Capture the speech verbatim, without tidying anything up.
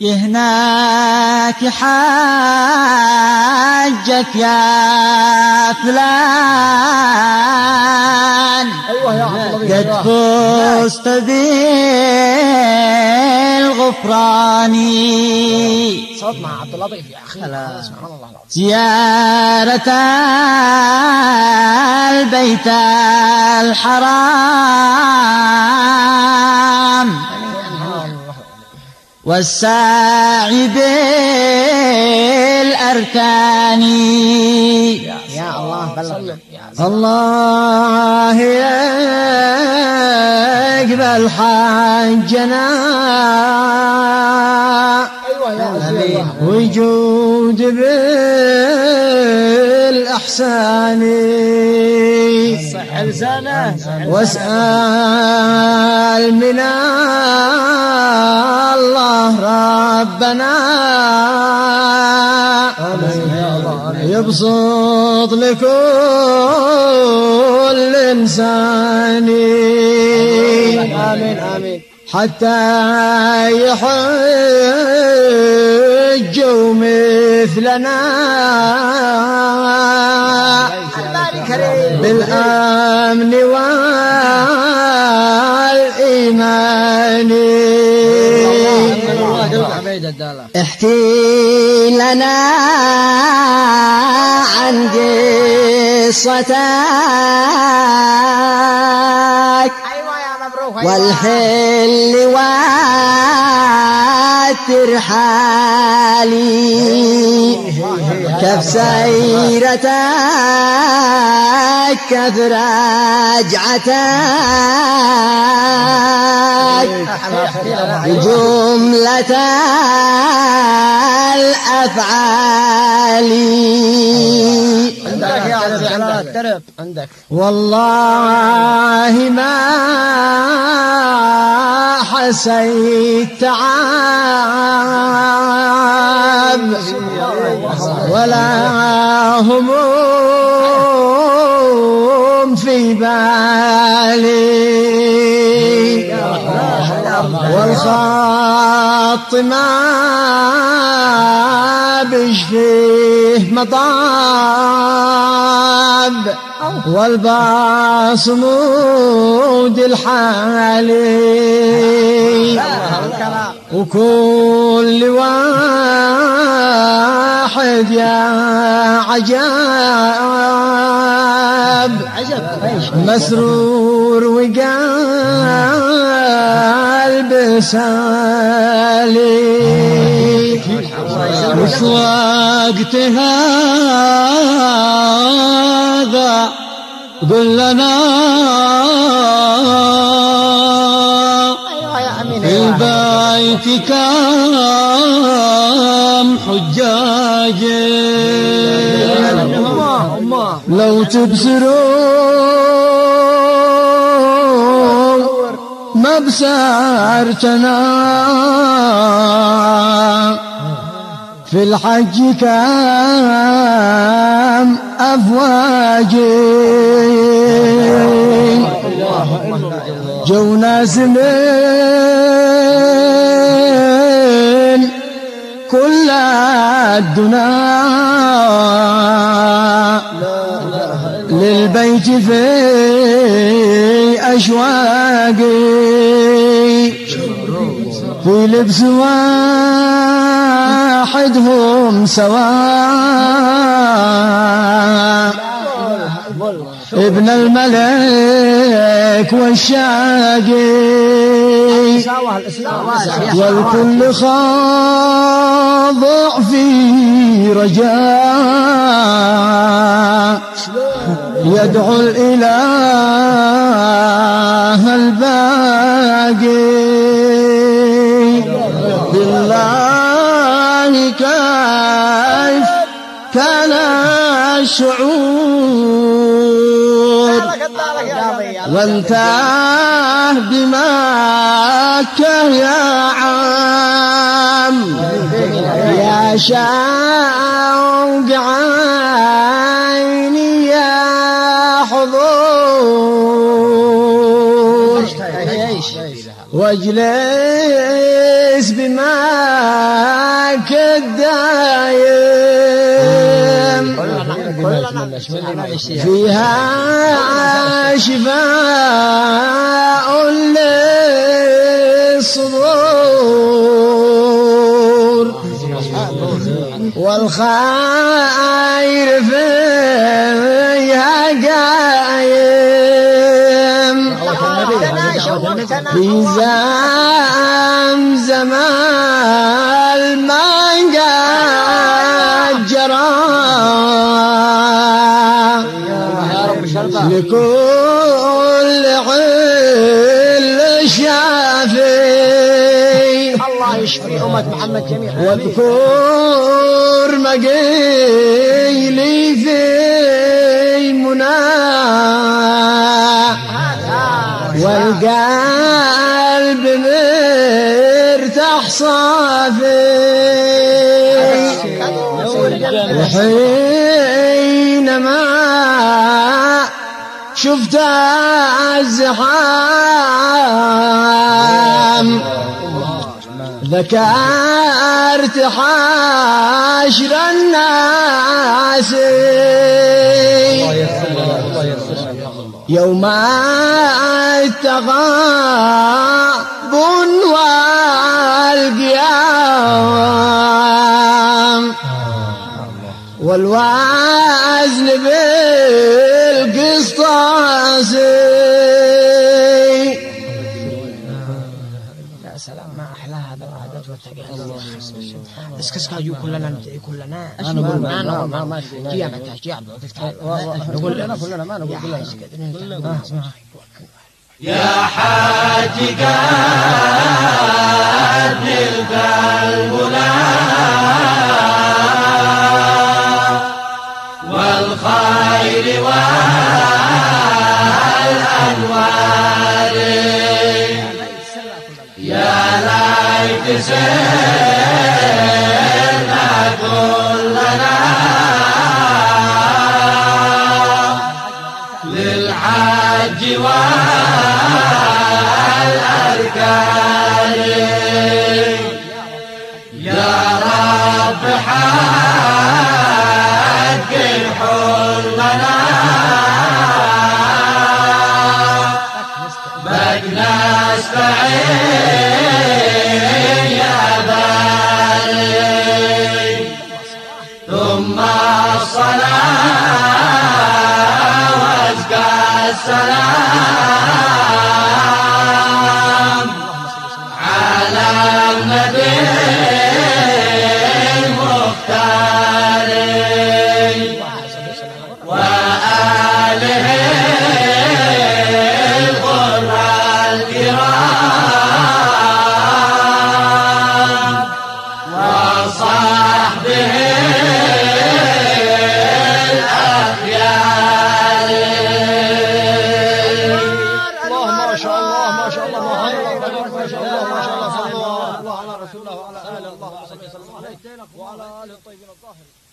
يهناك حاجك يا فلان قد فزت بالغفران صوت مع عبد اللطيف يا أخي سبحان الله العظيم. زيارة البيت الحرام والسعي بالأركان يا الله بلغنا الله يقبل حجنا ويجود بالأحسان واسأل من الله ربنا يبسط لكل إنسان آمين آمين حتى يحجوا مثلنا بالأمن والإيمان. احكي لنا عن قصتك والحل والترحالي كيف سيرتك كيف رجعتك جملة الأفعال عندك والله ما حسيت تعب ولا هموم في بالي والخط ما بشفيه مطاب والباصمود الحالي وكل واحد يا عجاب مسرور وقلب سالي وش وقت هذا قل لنا في البيت كم حجاج لو تبصرون مبصرتنا في الحج كم أفواج جو ناس من كل الدنا للبيت في أشواقي في لبس واحد هم سواء ابن الملك والشاقي والكل خاضع في رجاء يدعو الإله الباقي بالله كيف كان الشعور وانتهى بمكة يا عام يا شوق عيني يا حضور واجلس بما وفاك الدايم فيها شفاء للصدور والخير فيها قايم في زمزم الماء قد جرى لكل عل شافي الله يشفي أمة محمد جميعا واذكر مقيلي في مناه والقلب مرتاح صافي وحينما شفت الزحام ذكرت حاشر الناس يوم التغاب والقيام والوزن بالقسطاس. يا سلام ما أحلى هذا العادات والتقاليد. اسكس كاجو كلنا كلنا أنا أقول ما أنا ما ما جي أنا تاجي عبد نقول لنا كلنا ما نقول كلنا يا حاج قد القلب لا والخير والأنوار يا ليت سرنا كلنا للحج والأركان يا رب حق حلنا بقنا استعين يا باري ثم الصلاة وازكى السلام على النبي المختار وآله الغر الكرام وصحبه الأخيار. اللهم ما شاء الله ما شاء الله ما شاء الله ما شاء الله صلى الله على رسول الله وعلى آله اللهم صل وسلم عليه وعلى آله الطيبين الطاهرين.